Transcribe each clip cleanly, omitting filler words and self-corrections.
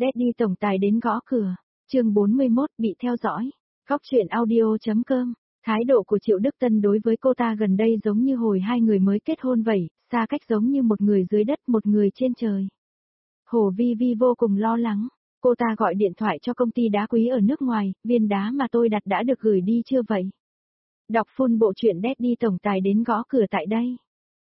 Daddy tổng tài đến gõ cửa. Chương 41 bị theo dõi. Góc truyện audio.com. Thái độ của Triệu Đức Tân đối với cô ta gần đây giống như hồi hai người mới kết hôn vậy, xa cách giống như một người dưới đất một người trên trời. Hồ Vi Vi vô cùng lo lắng. Cô ta gọi điện thoại cho công ty đá quý ở nước ngoài, viên đá mà tôi đặt đã được gửi đi chưa vậy? Đọc full bộ truyện Daddy tổng tài đến gõ cửa tại đây.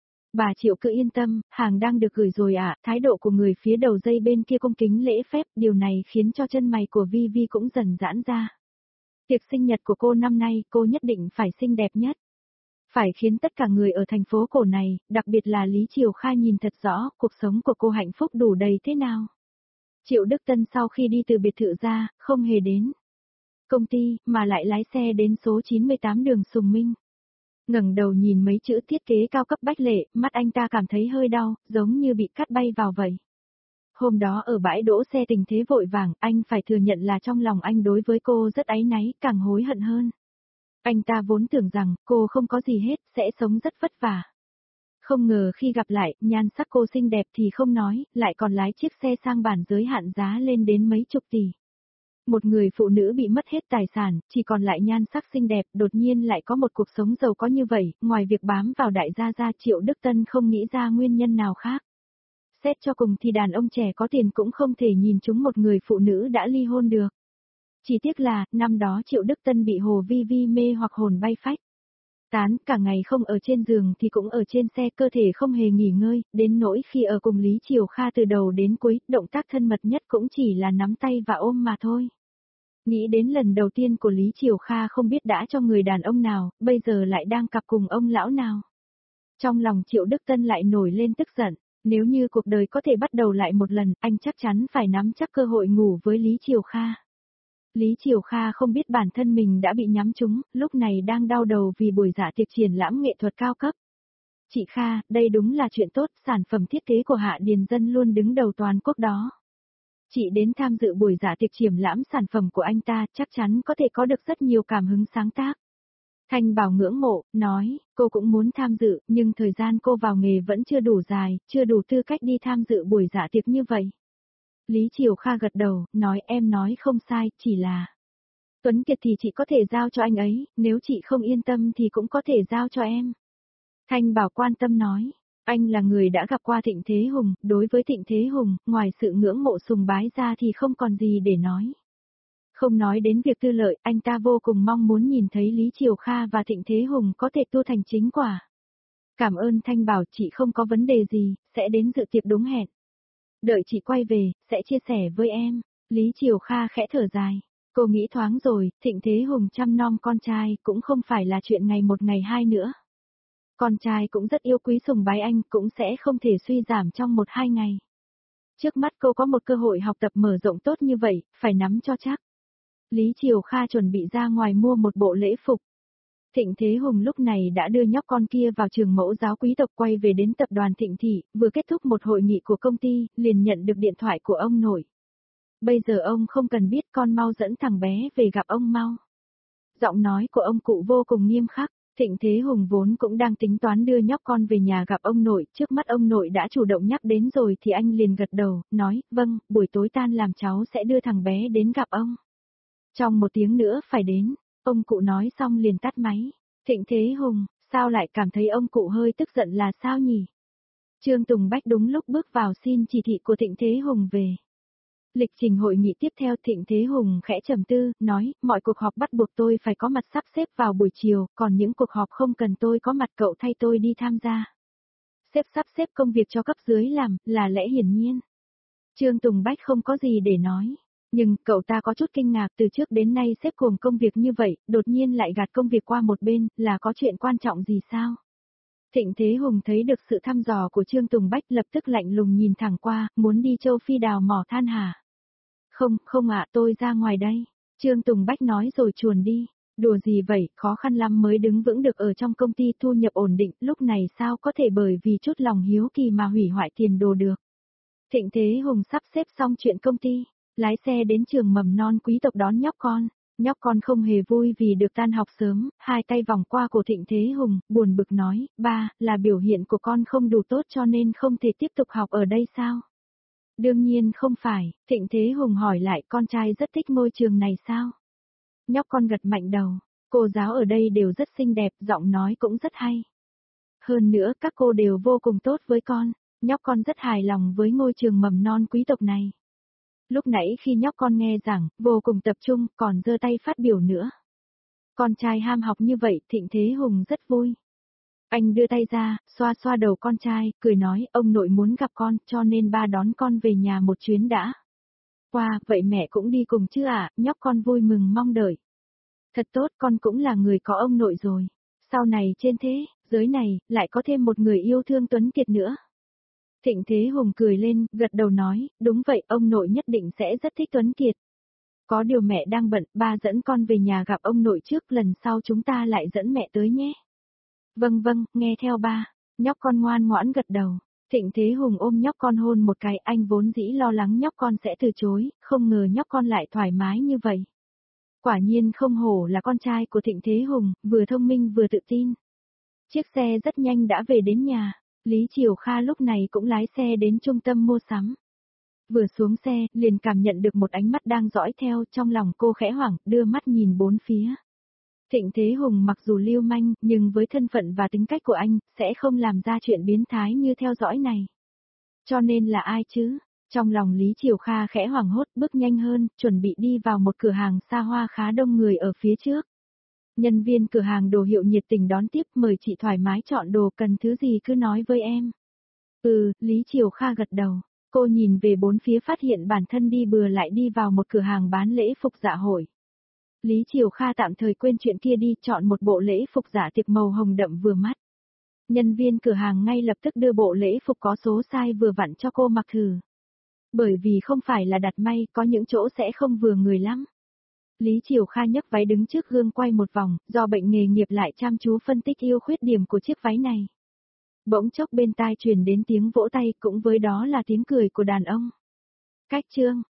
Bà Triệu cứ yên tâm, hàng đang được gửi rồi ạ. Thái độ của người phía đầu dây bên kia cung kính lễ phép, điều này khiến cho chân mày của Vi Vi cũng dần giãn ra. Tiệc sinh nhật của cô năm nay, cô nhất định phải xinh đẹp nhất. Phải khiến tất cả người ở thành phố cổ này, đặc biệt là Lý Triều Kha nhìn thật rõ cuộc sống của cô hạnh phúc đủ đầy thế nào. Triệu Đức Tân sau khi đi từ biệt thự ra, không hề đến công ty, mà lại lái xe đến số 98 đường Sùng Minh. Ngẩng đầu nhìn mấy chữ thiết kế cao cấp bách lệ, mắt anh ta cảm thấy hơi đau, giống như bị cắt bay vào vậy. Hôm đó ở bãi đỗ xe tình thế vội vàng, anh phải thừa nhận là trong lòng anh đối với cô rất áy náy, càng hối hận hơn. Anh ta vốn tưởng rằng cô không có gì hết, sẽ sống rất vất vả. Không ngờ khi gặp lại, nhan sắc cô xinh đẹp thì không nói, lại còn lái chiếc xe sang bản giới hạn giá lên đến mấy chục tỷ. Một người phụ nữ bị mất hết tài sản, chỉ còn lại nhan sắc xinh đẹp, đột nhiên lại có một cuộc sống giàu có như vậy, ngoài việc bám vào đại gia Triệu Đức Tân không nghĩ ra nguyên nhân nào khác. Xét cho cùng thì đàn ông trẻ có tiền cũng không thể nhìn trúng một người phụ nữ đã ly hôn được. Chỉ tiếc là, năm đó Triệu Đức Tân bị Hồ Vi Vi mê hoặc hồn bay phách. Tán cả ngày không ở trên giường thì cũng ở trên xe, cơ thể không hề nghỉ ngơi, đến nỗi khi ở cùng Lý Triều Kha từ đầu đến cuối, động tác thân mật nhất cũng chỉ là nắm tay và ôm mà thôi. Nghĩ đến lần đầu tiên của Lý Triều Kha không biết đã cho người đàn ông nào, bây giờ lại đang cặp cùng ông lão nào. Trong lòng Triệu Đức Tân lại nổi lên tức giận, nếu như cuộc đời có thể bắt đầu lại một lần, anh chắc chắn phải nắm chắc cơ hội ngủ với Lý Triều Kha. Lý Triều Kha không biết bản thân mình đã bị nhắm trúng, lúc này đang đau đầu vì buổi dạ tiệc triển lãm nghệ thuật cao cấp. Chị Kha, đây đúng là chuyện tốt, sản phẩm thiết kế của Hạ Điền Dân luôn đứng đầu toàn quốc đó. Chị đến tham dự buổi dạ tiệc triển lãm sản phẩm của anh ta, chắc chắn có thể có được rất nhiều cảm hứng sáng tác. Thanh Bảo ngưỡng mộ, nói, cô cũng muốn tham dự, nhưng thời gian cô vào nghề vẫn chưa đủ dài, chưa đủ tư cách đi tham dự buổi dạ tiệc như vậy. Lý Triều Kha gật đầu, nói em nói không sai, chỉ là Tuấn Kiệt thì chị có thể giao cho anh ấy, nếu chị không yên tâm thì cũng có thể giao cho em. Thanh Bảo quan tâm nói, anh là người đã gặp qua Thịnh Thế Hùng, đối với Thịnh Thế Hùng, ngoài sự ngưỡng mộ sùng bái ra thì không còn gì để nói. Không nói đến việc tư lợi, anh ta vô cùng mong muốn nhìn thấy Lý Triều Kha và Thịnh Thế Hùng có thể tu thành chính quả. Cảm ơn Thanh Bảo, chị không có vấn đề gì, sẽ đến dự tiệc đúng hẹn. Đợi chị quay về, sẽ chia sẻ với em. Lý Triều Kha khẽ thở dài. Cô nghĩ thoáng rồi, Thịnh Thế Hùng chăm nom con trai cũng không phải là chuyện ngày một ngày hai nữa. Con trai cũng rất yêu quý sùng bái anh, cũng sẽ không thể suy giảm trong một hai ngày. Trước mắt cô có một cơ hội học tập mở rộng tốt như vậy, phải nắm cho chắc. Lý Triều Kha chuẩn bị ra ngoài mua một bộ lễ phục. Thịnh Thế Hùng lúc này đã đưa nhóc con kia vào trường mẫu giáo quý tộc, quay về đến tập đoàn Thịnh Thị, vừa kết thúc một hội nghị của công ty, liền nhận được điện thoại của ông nội. Bây giờ ông không cần biết, con mau dẫn thằng bé về gặp ông mau. Giọng nói của ông cụ vô cùng nghiêm khắc. Thịnh Thế Hùng vốn cũng đang tính toán đưa nhóc con về nhà gặp ông nội, trước mắt ông nội đã chủ động nhắc đến rồi thì anh liền gật đầu, nói, vâng, buổi tối tan làm cháu sẽ đưa thằng bé đến gặp ông. Trong 1 tiếng nữa phải đến, ông cụ nói xong liền tắt máy. Thịnh Thế Hùng, sao lại cảm thấy ông cụ hơi tức giận là sao nhỉ? Trương Tùng Bách đúng lúc bước vào xin chỉ thị của Thịnh Thế Hùng về. Lịch trình hội nghị tiếp theo, Thịnh Thế Hùng khẽ trầm tư, nói, mọi cuộc họp bắt buộc tôi phải có mặt sắp xếp vào buổi chiều, còn những cuộc họp không cần tôi có mặt cậu thay tôi đi tham gia. Sắp xếp công việc cho cấp dưới làm, là lẽ hiển nhiên. Trương Tùng Bách không có gì để nói, nhưng cậu ta có chút kinh ngạc, từ trước đến nay xếp cuồng công việc như vậy, đột nhiên lại gạt công việc qua một bên, là có chuyện quan trọng gì sao? Thịnh Thế Hùng thấy được sự thăm dò của Trương Tùng Bách, lập tức lạnh lùng nhìn thẳng qua, muốn đi châu Phi đào mỏ than hả? Không ạ, tôi ra ngoài đây. Trương Tùng Bách nói rồi chuồn đi. Đùa gì vậy, khó khăn lắm mới đứng vững được ở trong công ty, thu nhập ổn định, lúc này sao có thể bởi vì chút lòng hiếu kỳ mà hủy hoại tiền đồ được. Thịnh Thế Hùng sắp xếp xong chuyện công ty, lái xe đến trường mầm non quý tộc đón nhóc con. Nhóc con không hề vui vì được tan học sớm, hai tay vòng qua cổ Thịnh Thế Hùng, buồn bực nói, ba, là biểu hiện của con không đủ tốt cho nên không thể tiếp tục học ở đây sao? Đương nhiên không phải, Thịnh Thế Hùng hỏi lại con trai rất thích ngôi trường này sao? Nhóc con gật mạnh đầu, cô giáo ở đây đều rất xinh đẹp, giọng nói cũng rất hay. Hơn nữa các cô đều vô cùng tốt với con, nhóc con rất hài lòng với ngôi trường mầm non quý tộc này. Lúc nãy khi nhóc con nghe giảng, vô cùng tập trung, còn giơ tay phát biểu nữa. Con trai ham học như vậy, Thịnh Thế Hùng rất vui. Anh đưa tay ra, xoa xoa đầu con trai, cười nói, ông nội muốn gặp con, cho nên ba đón con về nhà một chuyến đã. Wow, vậy mẹ cũng đi cùng chứ ạ, nhóc con vui mừng mong đợi. Thật tốt, con cũng là người có ông nội rồi. Sau này trên thế giới này, lại có thêm một người yêu thương Tuấn Kiệt nữa. Thịnh Thế Hùng cười lên, gật đầu nói, đúng vậy, ông nội nhất định sẽ rất thích Tuấn Kiệt. Có điều mẹ đang bận, ba dẫn con về nhà gặp ông nội trước, lần sau chúng ta lại dẫn mẹ tới nhé. Vâng vâng, nghe theo ba, nhóc con ngoan ngoãn gật đầu. Thịnh Thế Hùng ôm nhóc con hôn một cái, anh vốn dĩ lo lắng nhóc con sẽ từ chối, không ngờ nhóc con lại thoải mái như vậy. Quả nhiên không hổ là con trai của Thịnh Thế Hùng, vừa thông minh vừa tự tin. Chiếc xe rất nhanh đã về đến nhà, Lý Triều Kha lúc này cũng lái xe đến trung tâm mua sắm. Vừa xuống xe, liền cảm nhận được một ánh mắt đang dõi theo, trong lòng cô khẽ hoảng, đưa mắt nhìn bốn phía. Thịnh Thế Hùng mặc dù lưu manh, nhưng với thân phận và tính cách của anh, sẽ không làm ra chuyện biến thái như theo dõi này. Cho nên là ai chứ? Trong lòng Lý Triều Kha khẽ hoảng hốt, bước nhanh hơn, chuẩn bị đi vào một cửa hàng xa hoa khá đông người ở phía trước. Nhân viên cửa hàng đồ hiệu nhiệt tình đón tiếp, mời chị thoải mái chọn đồ, cần thứ gì cứ nói với em. Lý Triều Kha gật đầu. Cô nhìn về bốn phía phát hiện bản thân đi bừa lại đi vào một cửa hàng bán lễ phục dạ hội. Lý Triều Kha tạm thời quên chuyện kia đi, chọn một bộ lễ phục dạ tiệc màu hồng đậm vừa mắt. Nhân viên cửa hàng ngay lập tức đưa bộ lễ phục có số size vừa vặn cho cô mặc thử. Bởi vì không phải là đặt may, có những chỗ sẽ không vừa người lắm. Lý Triều Kha nhấc váy đứng trước gương quay một vòng, do bệnh nghề nghiệp lại chăm chú phân tích ưu khuyết điểm của chiếc váy này. Bỗng chốc bên tai truyền đến tiếng vỗ tay, cũng với đó là tiếng cười của đàn ông. Cách chương